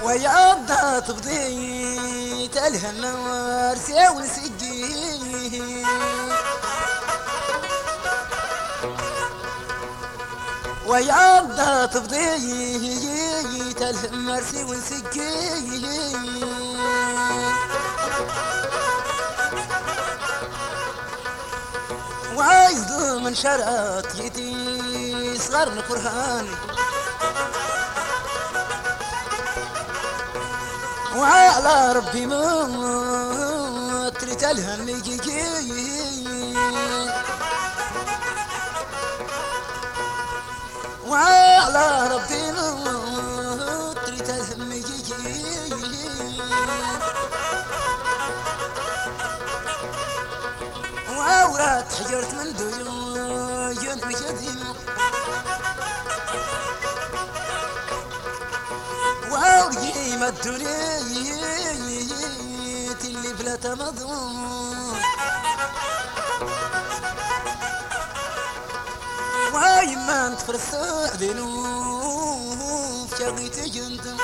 ويعضها تفضي تلهم ورسي ونسجي ويعضها تفضي تلهم ورسي ونسجي وعايز من شرط يتي صغر القرآن وعلى ربي ما تريت الهم يجي وعلى ربي ما تريت الهم يجي وعورات حجرت من دجاج بجدين وعوري ما الدنيا اللي بلا تمضون وعاي ما انت فرصة ذنوب شغيت جندم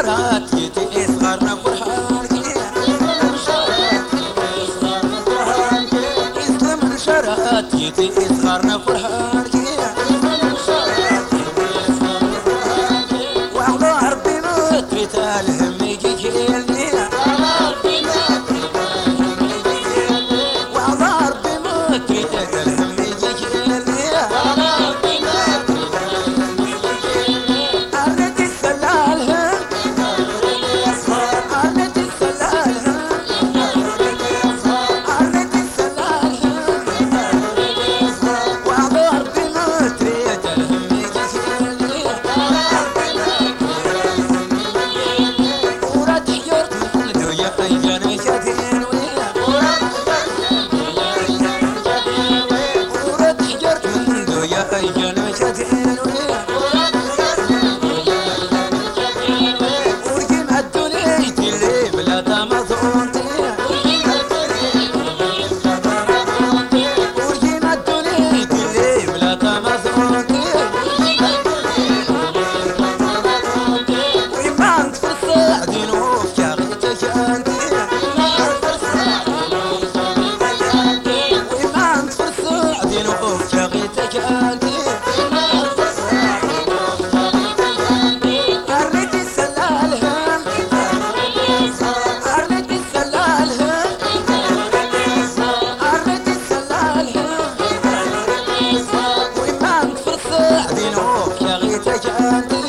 شرات يدي صغارنا فرحان يسلم شرات يدي صغارنا فرحان والله ربي ما تريد الهم يجي كيلني والله ربي ما تريد الهم يجي كيلني أرد السلالها أرد السلالها أرد السلالها والله ربي ما تريد الهم يجي كيلني ورد حيرت من دويا أيانا شادين ورد حيرت من دويا أيانا شادين ورقم الدنيا اللي بلا تمظون ورقم الدنيا اللي بلا تمظون وما انت في الصاعدين وفي شاغلتك انت وما انت في الصاعدين وفي شاغلتك انت أرد السلالها أرد السلالها أرد السلالها وما انت في الصاعدين وفي شاغلتك انت